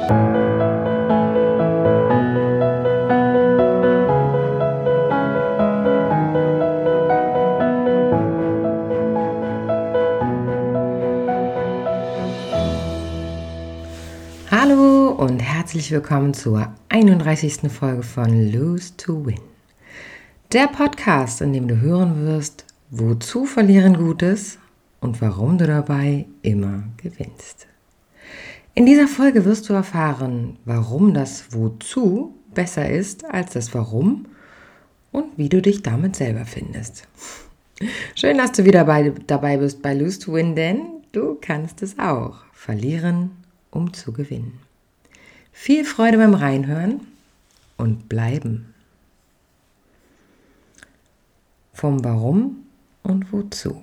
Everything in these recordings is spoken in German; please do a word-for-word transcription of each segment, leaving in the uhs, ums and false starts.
Hallo und herzlich willkommen zur einunddreißigsten Folge von Lose to Win. Der Podcast, in dem du hören wirst, wozu verlieren Gutes und warum du dabei immer gewinnst. In dieser Folge wirst du erfahren, warum das Wozu besser ist als das Warum und wie du dich damit selber findest. Schön, dass du wieder bei, dabei bist bei Lose to Win, denn du kannst es auch. Verlieren, um zu gewinnen. Viel Freude beim Reinhören und bleiben. Vom Warum und Wozu.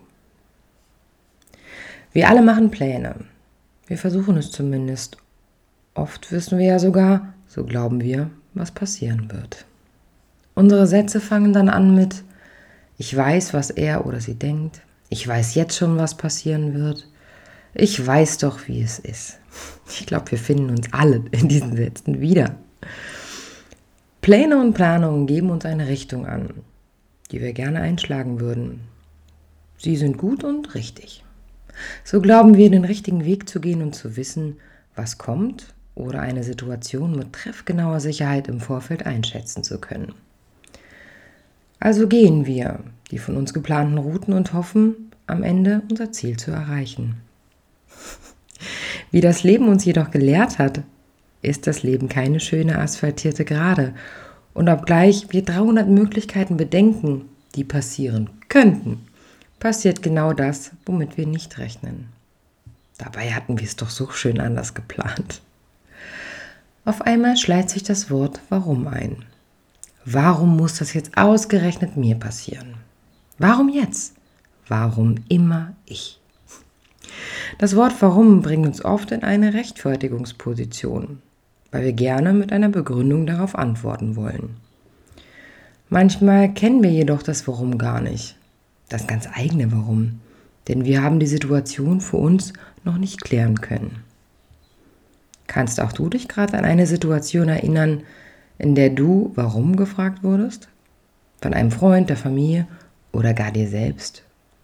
Wir alle machen Pläne. Wir versuchen es zumindest. Oft wissen wir ja sogar, so glauben wir, was passieren wird. Unsere Sätze fangen dann an mit: Ich weiß, was er oder sie denkt. Ich weiß jetzt schon, was passieren wird. Ich weiß doch, wie es ist. Ich glaube, wir finden uns alle in diesen Sätzen wieder. Pläne und Planungen geben uns eine Richtung an, die wir gerne einschlagen würden. Sie sind gut und richtig. So glauben wir, den richtigen Weg zu gehen und zu wissen, was kommt oder eine Situation mit treffgenauer Sicherheit im Vorfeld einschätzen zu können. Also gehen wir die von uns geplanten Routen und hoffen, am Ende unser Ziel zu erreichen. Wie das Leben uns jedoch gelehrt hat, ist das Leben keine schöne asphaltierte Gerade. Und obgleich wir dreihundert Möglichkeiten bedenken, die passieren könnten, passiert genau das, womit wir nicht rechnen. Dabei hatten wir es doch so schön anders geplant. Auf einmal schleicht sich das Wort Warum ein. Warum muss das jetzt ausgerechnet mir passieren? Warum jetzt? Warum immer ich? Das Wort Warum bringt uns oft in eine Rechtfertigungsposition, weil wir gerne mit einer Begründung darauf antworten wollen. Manchmal kennen wir jedoch das Warum gar nicht, das ganz eigene Warum, denn wir haben die Situation für uns noch nicht klären können. Kannst auch du dich gerade an eine Situation erinnern, in der du Warum gefragt wurdest? Von einem Freund, der Familie oder gar dir selbst?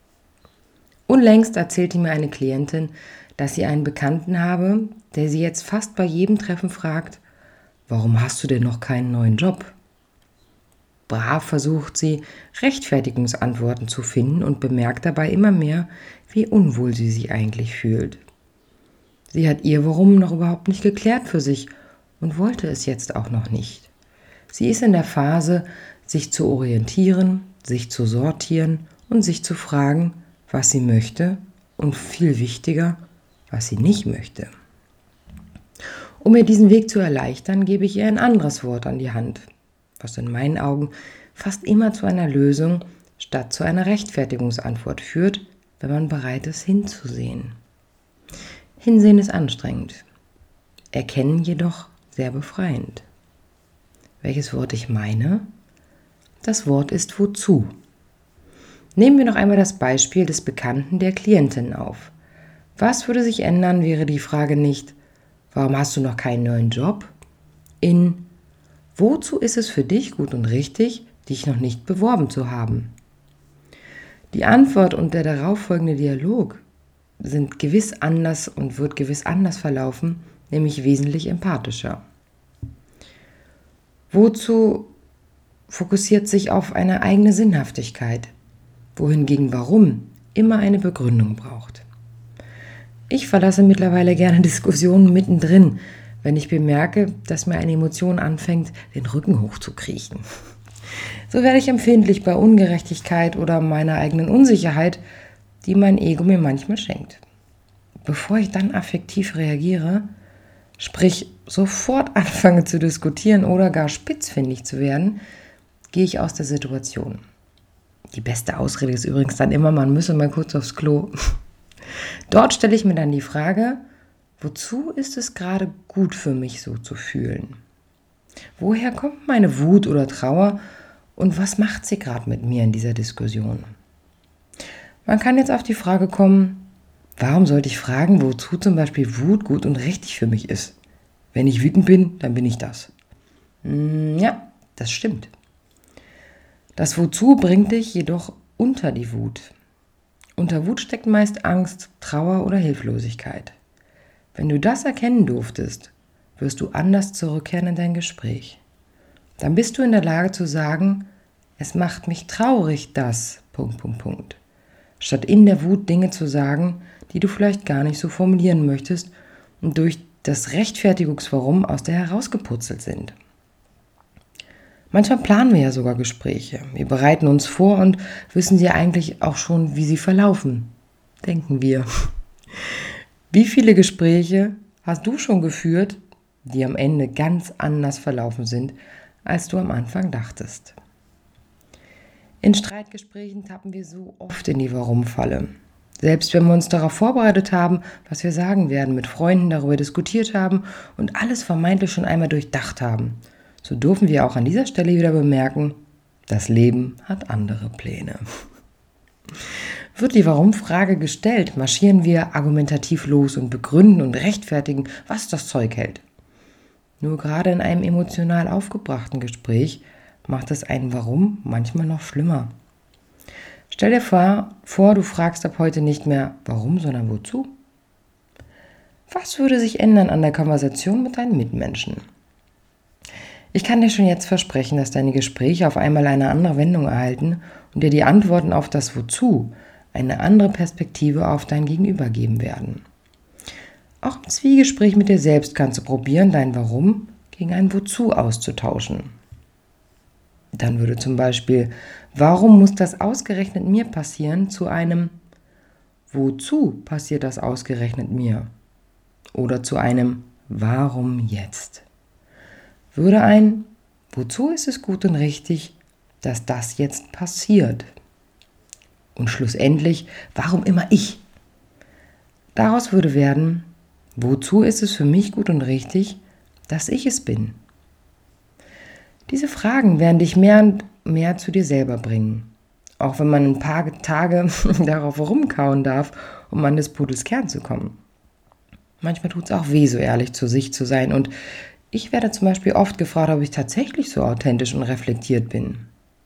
Unlängst erzählte mir eine Klientin, dass sie einen Bekannten habe, der sie jetzt fast bei jedem Treffen fragt: Warum hast du denn noch keinen neuen Job? Brav versucht sie, Rechtfertigungsantworten zu finden und bemerkt dabei immer mehr, wie unwohl sie sich eigentlich fühlt. Sie hat ihr Warum noch überhaupt nicht geklärt für sich und wollte es jetzt auch noch nicht. Sie ist in der Phase, sich zu orientieren, sich zu sortieren und sich zu fragen, was sie möchte und viel wichtiger, was sie nicht möchte. Um ihr diesen Weg zu erleichtern, gebe ich ihr ein anderes Wort an die Hand, was in meinen Augen fast immer zu einer Lösung statt zu einer Rechtfertigungsantwort führt, wenn man bereit ist, hinzusehen. Hinsehen ist anstrengend, Erkennen jedoch sehr befreiend. Welches Wort ich meine? Das Wort ist Wozu. Nehmen wir noch einmal das Beispiel des Bekannten der Klientin auf. Was würde sich ändern, wäre die Frage nicht: Warum hast du noch keinen neuen Job? In: Wozu ist es für dich gut und richtig, dich noch nicht beworben zu haben? Die Antwort und der darauffolgende Dialog sind gewiss anders und wird gewiss anders verlaufen, nämlich wesentlich empathischer. Wozu fokussiert sich auf eine eigene Sinnhaftigkeit, wohingegen Warum immer eine Begründung braucht. Ich verlasse mittlerweile gerne Diskussionen mittendrin, wenn ich bemerke, dass mir eine Emotion anfängt, den Rücken hochzukriechen. So werde ich empfindlich bei Ungerechtigkeit oder meiner eigenen Unsicherheit, die mein Ego mir manchmal schenkt. Bevor ich dann affektiv reagiere, sprich sofort anfange zu diskutieren oder gar spitzfindig zu werden, gehe ich aus der Situation. Die beste Ausrede ist übrigens dann immer, man müsse mal kurz aufs Klo. Dort stelle ich mir dann die Frage: Wozu ist es gerade gut für mich, so zu fühlen? Woher kommt meine Wut oder Trauer und was macht sie gerade mit mir in dieser Diskussion? Man kann jetzt auf die Frage kommen: Warum sollte ich fragen, wozu zum Beispiel Wut gut und richtig für mich ist? Wenn ich wütend bin, dann bin ich das. Hm, ja, das stimmt. Das Wozu bringt dich jedoch unter die Wut. Unter Wut steckt meist Angst, Trauer oder Hilflosigkeit. Wenn du das erkennen durftest, wirst du anders zurückkehren in dein Gespräch. Dann bist du in der Lage zu sagen, es macht mich traurig, dass... Punkt, Punkt, Punkt. Statt in der Wut Dinge zu sagen, die du vielleicht gar nicht so formulieren möchtest und durch das Rechtfertigungswarum aus der herausgeputzelt sind. Manchmal planen wir ja sogar Gespräche. Wir bereiten uns vor und wissen sie eigentlich auch schon, wie sie verlaufen. Denken wir. Wie viele Gespräche hast du schon geführt, die am Ende ganz anders verlaufen sind, als du am Anfang dachtest? In Streitgesprächen tappen wir so oft in die Warum-Falle. Selbst wenn wir uns darauf vorbereitet haben, was wir sagen werden, mit Freunden darüber diskutiert haben und alles vermeintlich schon einmal durchdacht haben, so dürfen wir auch an dieser Stelle wieder bemerken, das Leben hat andere Pläne. Wird die Warum-Frage gestellt, marschieren wir argumentativ los und begründen und rechtfertigen, was das Zeug hält. Nur gerade in einem emotional aufgebrachten Gespräch macht es ein Warum manchmal noch schlimmer. Stell dir vor, vor, du fragst ab heute nicht mehr warum, sondern wozu. Was würde sich ändern an der Konversation mit deinen Mitmenschen? Ich kann dir schon jetzt versprechen, dass deine Gespräche auf einmal eine andere Wendung erhalten und dir die Antworten auf das Wozu eine andere Perspektive auf dein Gegenüber geben werden. Auch im Zwiegespräch mit dir selbst kannst du probieren, dein Warum gegen ein Wozu auszutauschen. Dann würde zum Beispiel, warum muss das ausgerechnet mir passieren, zu einem Wozu passiert das ausgerechnet mir? Oder zu einem Warum jetzt? Würde ein Wozu ist es gut und richtig, dass das jetzt passiert? Und schlussendlich, warum immer ich? Daraus würde werden, wozu ist es für mich gut und richtig, dass ich es bin? Diese Fragen werden dich mehr und mehr zu dir selber bringen. Auch wenn man ein paar Tage darauf rumkauen darf, um an des Pudels Kern zu kommen. Manchmal tut es auch weh, so ehrlich zu sich zu sein. Und ich werde zum Beispiel oft gefragt, ob ich tatsächlich so authentisch und reflektiert bin.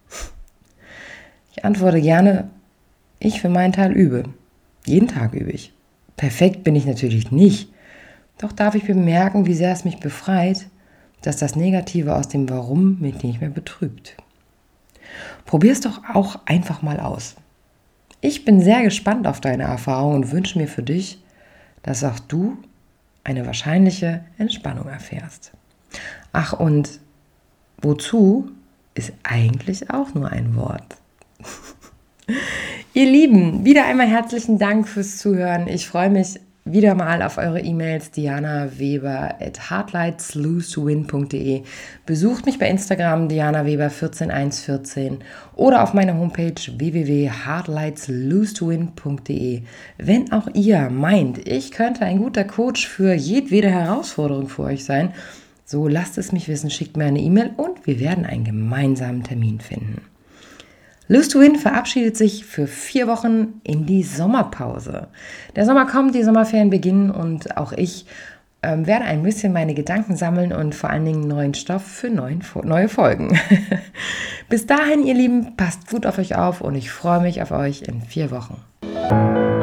Ich antworte gerne, ich für meinen Teil übe. Jeden Tag übe ich. Perfekt bin ich natürlich nicht. Doch darf ich bemerken, wie sehr es mich befreit, dass das Negative aus dem Warum mich nicht mehr betrübt. Probier es doch auch einfach mal aus. Ich bin sehr gespannt auf deine Erfahrung und wünsche mir für dich, dass auch du eine wahrscheinliche Entspannung erfährst. Ach, und wozu ist eigentlich auch nur ein Wort. Ihr Lieben, wieder einmal herzlichen Dank fürs Zuhören. Ich freue mich wieder mal auf eure E-Mails, diana weber at hardlights lose to win punkt de. Besucht mich bei Instagram diana weber eins vier eins eins vier oder auf meiner Homepage w w w punkt hardlights lose to win punkt de. Wenn auch ihr meint, ich könnte ein guter Coach für jedwede Herausforderung für euch sein, so lasst es mich wissen, schickt mir eine E-Mail und wir werden einen gemeinsamen Termin finden. Lose to Win verabschiedet sich für vier Wochen in die Sommerpause. Der Sommer kommt, die Sommerferien beginnen und auch ich ähm, werde ein bisschen meine Gedanken sammeln und vor allen Dingen neuen Stoff für neuen, neue Folgen. Bis dahin, ihr Lieben, passt gut auf euch auf und ich freue mich auf euch in vier Wochen.